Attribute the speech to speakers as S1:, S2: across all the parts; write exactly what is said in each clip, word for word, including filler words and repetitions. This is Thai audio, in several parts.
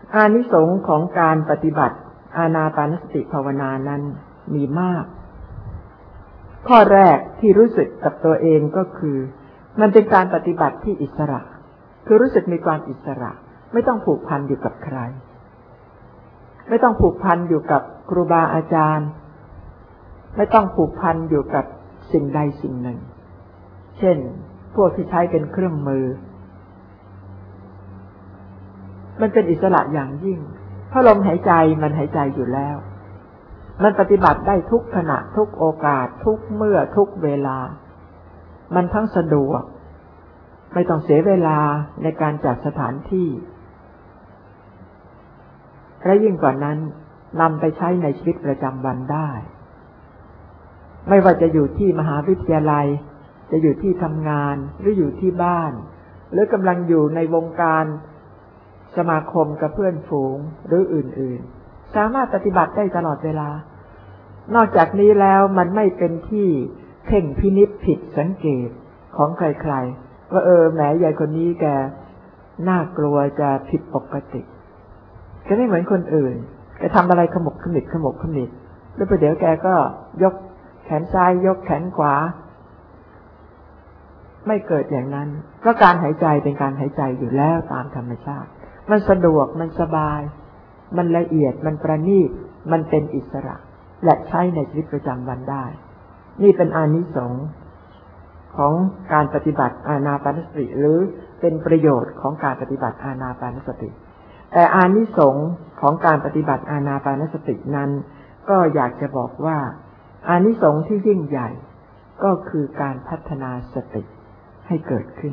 S1: อานิสงส์ของการปฏิบัติอานาปานสติภาวนานั้นมีมากข้อแรกที่รู้สึกกับตัวเองก็คือมันเป็นการปฏิบัติที่อิสระคือรู้สึกมีความอิสระไม่ต้องผูกพันอยู่กับใครไม่ต้องผูกพันอยู่กับครูบาอาจารย์ไม่ต้องผูกพันอยู่กับสิ่งใดสิ่งหนึ่งเช่นพวกที่ใช้เป็นเครื่องมือมันเป็นอิสระอย่างยิ่งเพราะลมหายใจมันหายใจอยู่แล้วมันปฏิบัติได้ทุกขณะทุกโอกาสทุกเมื่อทุกเวลามันทั้งสะดวกไม่ต้องเสียเวลาในการจัดสถานที่และยิ่งกว่านั้นนำไปใช้ในชีวิตประจำวันได้ไม่ว่าจะอยู่ที่มหาวิทยาลัยจะอยู่ที่ทำงานหรืออยู่ที่บ้านหรือกำลังอยู่ในวงการสมาคมกับเพื่อนฝูงหรืออื่นๆสามารถปฏิบัติได้ตลอดเวลานอกจากนี้แล้วมันไม่เป็นที่เพ่งพินิจผิดสังเกตของใครๆว่าเออแหมยายคนนี้แกน่ากลัวจะผิดปกติแกไม่เหมือนคนอื่นแกทำอะไรขมกขมิดขมกขมิดแล้วประเดี๋ยวแกก็ยกแขนซ้ายยกแขนขวาไม่เกิดอย่างนั้นเพราะการหายใจเป็นการหายใจอยู่แล้วตามธรรมชาติมันสะดวกมันสบายมันละเอียดมันประณีตมันเป็นอิสระและใช้ในชีวิตประจำวันได้นี่เป็นอานิสงส์ของการปฏิบัติอานาปานสติหรือเป็นประโยชน์ของการปฏิบัติอานาปานสติแต่อานิสงส์ของการปฏิบัติอานาปานสตินั้นก็อยากจะบอกว่าอานิสงส์ที่ยิ่งใหญ่ก็คือการพัฒนาสติให้เกิดขึ้น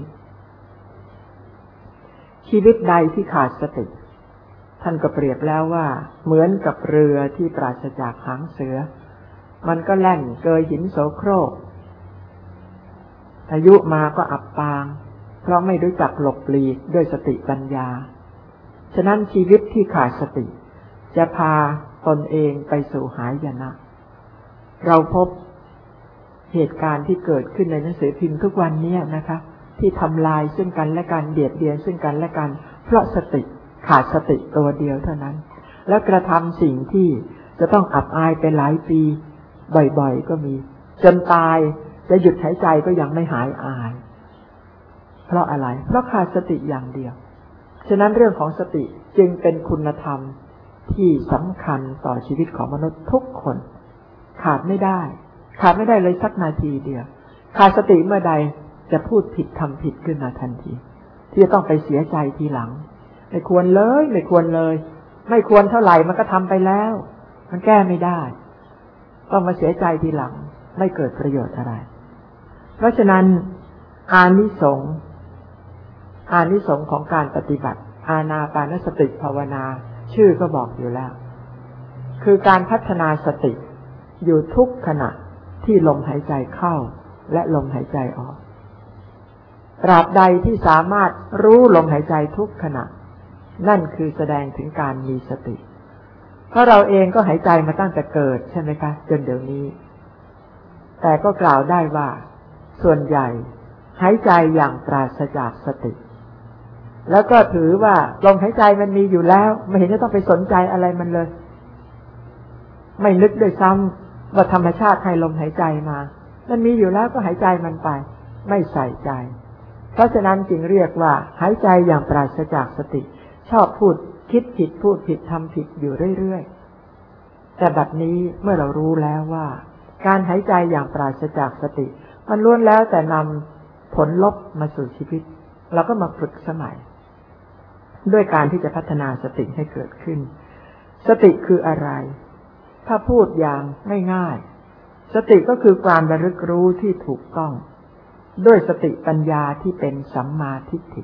S1: ชีวิตใดที่ขาดสติท่านก็เปรียบแล้วว่าเหมือนกับเรือที่ปราศจากหางเสือมันก็แล่นเกยหินโสโครกพายุมาก็อับปางเพราะไม่รู้จักหลบหลีกด้วยสติปัญญาฉะนั้นชีวิตที่ขาดสติจะพาตนเองไปสู่หายนะเราพบเหตุการณ์ที่เกิดขึ้นในหนังสือพิมพ์ทุกวันนี้นะคะที่ทำลายซึ่งกันและกันเบียดเบียนซึ่งกันและกันเพราะสติขาดสติตัวเดียวเท่านั้นแล้วกระทำสิ่งที่จะต้องอับอายไปหลายปีบ่อยๆก็มีจนตายจะหยุดหายใจก็ยังไม่หายอายเพราะอะไรเพราะขาดสติอย่างเดียวฉะนั้นเรื่องของสติจึงเป็นคุณธรรมที่สำคัญต่อชีวิตของมนุษย์ทุกคนขาดไม่ได้ขาดไม่ได้เลยสักนาทีเดียวขาดสติเมื่อใดจะพูดผิดทำผิดขึ้นมาทันทีที่จะต้องไปเสียใจทีหลังไม่ควรเลยไม่ควรเลยไม่ควรเท่าไหร่มันก็ทำไปแล้วมันแก้ไม่ได้ต้องมาเสียใจทีหลังไม่เกิดประโยชน์อะไรเพราะฉะนั้นอานิสงส์อานิสงส์ของการปฏิบัติอานาปานสติภาวนาชื่อก็บอกอยู่แล้วคือการพัฒนาสติอยู่ทุกขณะที่ลมหายใจเข้าและลมหายใจออกตราบใดที่สามารถรู้ลมหายใจทุกขณะนั่นคือแสดงถึงการมีสติเพราะเราเองก็หายใจมาตั้งแต่เกิดใช่ไหมคะจนเดี๋ยวนี้แต่ก็กล่าวได้ว่าส่วนใหญ่หายใจอย่างปราศจากสติแล้วก็ถือว่าลมหายใจมันมีอยู่แล้วไม่เห็นจะต้องไปสนใจอะไรมันเลยไม่นึกด้วยซ้ำว่าธรรมชาติให้ลมหายใจมามันมีอยู่แล้วก็หายใจมันไปไม่ใส่ใจเพราะฉะนั้นจึงเรียกว่าหายใจอย่างปราศจากสติชอบพูดคิดผิดพูดผิดทำผิดอยู่เรื่อยๆแต่บัดนี้เมื่อเรารู้แล้วว่าการหายใจอย่างปราศจากสติมันล้วนแล้วแต่นำผลลบมาสู่ชีวิตเราก็มาฝึกสมัยด้วยการที่จะพัฒนาสติให้เกิดขึ้นสติคืออะไรถ้าพูดอย่างง่ายๆสติก็คือความระลึกรู้ที่ถูกต้องด้วยสติปัญญาที่เป็นสัมมาทิฏฐิ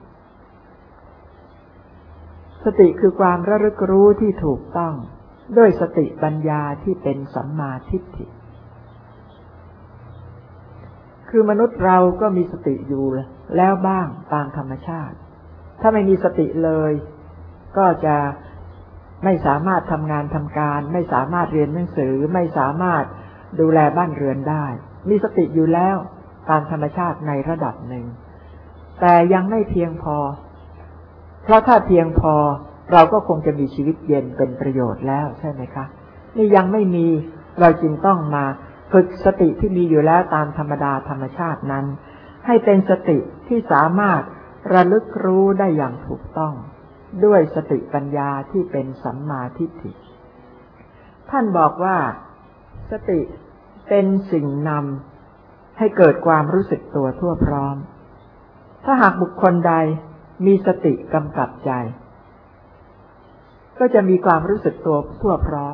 S1: สติคือความระลึกรู้ที่ถูกต้องด้วยสติปัญญาที่เป็นสัมมาทิฏฐิคือมนุษย์เราก็มีสติอยู่แล้วบ้างตามธรรมชาติถ้าไม่มีสติเลยก็จะไม่สามารถทำงานทำการไม่สามารถเรียนหนังสือไม่สามารถดูแลบ้านเรือนได้มีสติอยู่แล้วตามธรรมชาติในระดับหนึ่งแต่ยังไม่เพียงพอเพราะถ้าเพียงพอเราก็คงจะมีชีวิตเย็นเป็นประโยชน์แล้วใช่ไหมคะนี่ยังไม่มีเราจึงต้องมาฝึกสติที่มีอยู่แล้วตามธรรมดาธรรมชาตินั้นให้เป็นสติที่สามารถระลึกรู้ได้อย่างถูกต้องด้วยสติปัญญาที่เป็นสัมมาทิฏฐิท่านบอกว่าสติเป็นสิ่งนำให้เกิดความรู้สึกตัวทั่วพร้อมถ้าหากบุคคลใดมีสติกำกับใจก็จะมีความรู้สึกตัวทั่วพร้อม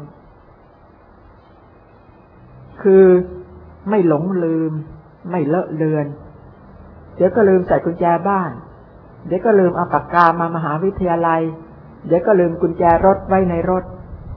S1: คือไม่หลงลืมไม่เลอะเลือนเดี๋ยวก็ลืมใส่กุญแจบ้านเดี๋ยวก็ลืมเอาปากกามามหาวิทยาลัยเดี๋ยวก็ลืมกุญแจรถไว้ในรถ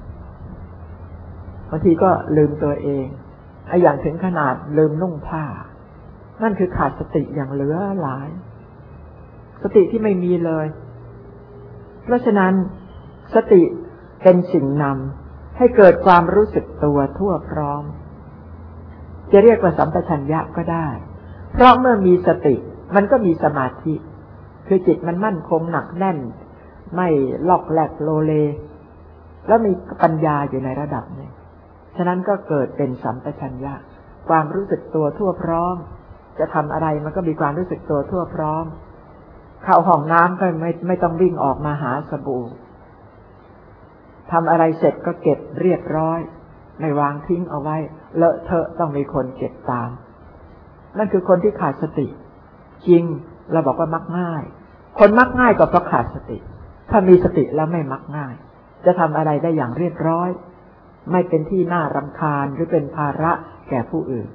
S1: บางทีก็ลืมตัวเองไอ้อย่างถึงขนาดลืมนุ่งผ้านั่นคือขาดสติอย่างเหลือหลายสติที่ไม่มีเลยเพราะฉะนั้นสติเป็นสิ่งนำให้เกิดความรู้สึกตัวทั่วพร้อมจะเรียกว่าสัมปชัญญะก็ได้เพราะเมื่อมีสติมันก็มีสมาธิคือจิตมันมั่นคงหนักแน่นไม่ลอกแหลกโลเลแล้วมีปัญญาอยู่ในระดับหนึ่งฉะนั้นก็เกิดเป็นสัมปชัญญะความรู้สึกตัวทั่วพร้อมจะทำอะไรมันก็มีความรู้สึกตัวทั่วพร้อมเข้าห้องน้ำก็ไม่ไม่ต้องวิ่งออกมาหาสบู่ทำอะไรเสร็จก็เก็บเรียบร้อยไม่วางทิ้งเอาไว้เลอะเทอะต้องมีคนเก็บตามนั่นคือคนที่ขาดสติจริงเราบอกว่ามักง่ายคนมักง่ายก็เพราะขาดสติถ้ามีสติแล้วไม่มักง่ายจะทำอะไรได้อย่างเรียบร้อยไม่เป็นที่น่ารำคาญหรือเป็นภาระแก่ผู้อื่น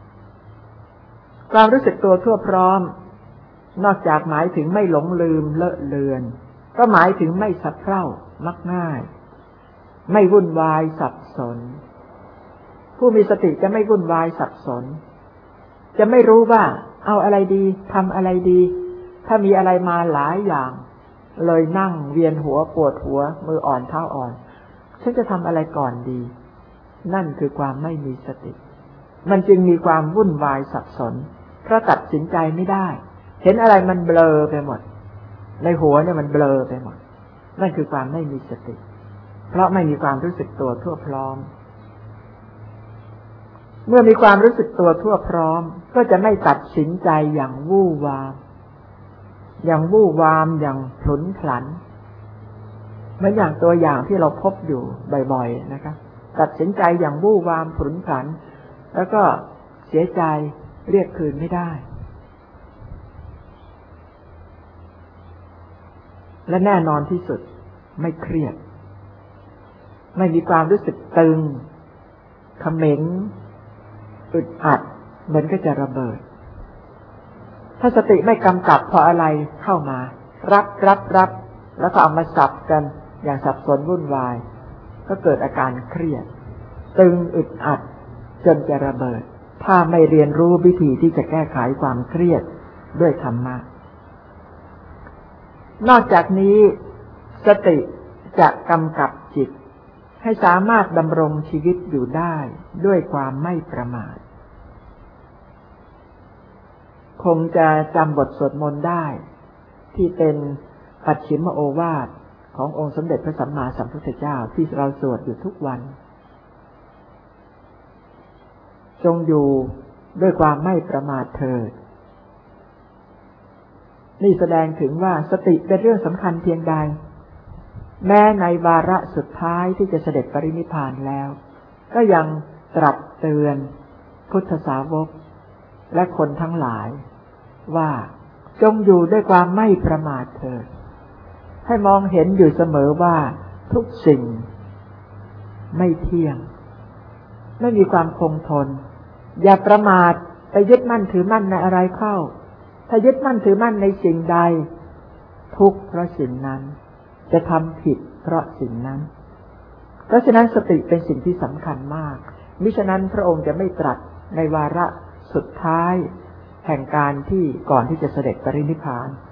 S1: ความรู้สึกตัวทั่วพร้อมนอกจากหมายถึงไม่หลงลืมเลอะเลือนก็หมายถึงไม่สะเพร่ามักง่ายไม่วุ่นวายสับสนผู้มีสติจะไม่วุ่นวายสับสนจะไม่รู้ว่าเอาอะไรดีทำอะไรดีถ้ามีอะไรมาหลายอย่างเลยนั่งเวียนหัวปวดหัวมืออ่อนเท้าอ่อนฉันจะทำอะไรก่อนดีนั่นคือความไม่มีสติมันจึงมีความวุ่นวายสับสนเพราะตัดสินใจไม่ได้เห็นอะไรมันเบลอไปหมดในหัวเนี่ยมันเบลอไปหมดนั่นคือความไม่มีสติเพราะไม่มีความรู้สึกตัวทั่วพร้อมเมื่อมีความรู้สึกตัวทั่วพร้อมก็จะไม่ตัดสินใจอย่างวู่วามอย่างวู่วามอย่างพลุนพลันเหมือนอย่างตัวอย่างที่เราพบอยู่บ่อยๆนะคะตัดสินใจอย่างวู่วามพลุนพลันแล้วก็เสียใจเรียกคืนไม่ได้และแน่นอนที่สุดไม่เครียดไม่มีความรู้สึกตึงเขม็งอึดอัดเหมือนก็จะระเบิดถ้าสติไม่กำกับพออะไรเข้ามารับรับรับแล้วก็เอามาสับกันอย่างสับสนวุ่นวายก็เกิดอาการเครียดตึงอึดอัดจนจะระเบิดถ้าไม่เรียนรู้วิธีที่จะแก้ไขความเครียดด้วยธรรมะนอกจากนี้สติจะกำกับจิตให้สามารถดำรงชีวิตอยู่ได้ด้วยความไม่ประมาทคงจะจำบทสวดมนต์ได้ที่เป็นปัจฉิมโอวาทขององค์สมเด็จพระสัมมาสัมพุทธเจ้าที่เราสวดอยู่ทุกวันจงอยู่ด้วยความไม่ประมาทเถิดนี่แสดงถึงว่าสติเป็นเรื่องสำคัญเพียงใดแม้ในวาระสุดท้ายที่จะเสด็จปรินิพพานแล้วก็ยังตรัสเตือนพุทธสาวกและคนทั้งหลายว่าจงอยู่ด้วยความไม่ประมาทเถิดให้มองเห็นอยู่เสมอว่าทุกสิ่งไม่เที่ยงไม่มีความคงทนอย่าประมาทไปยึดมั่นถือมั่นในอะไรเข้าถ้ายึดมั่นถือมั่นในสิ่งใดทุกข์เพราะสิ่งนั้นจะทำผิดเพราะสิ่งนั้นเพราะฉะนั้นสติเป็นสิ่งที่สำคัญมากมิฉะนั้นพระองค์จะไม่ตรัสในวาระสุดท้ายแห่งการที่ก่อนที่จะเสด็จปรินิพพาน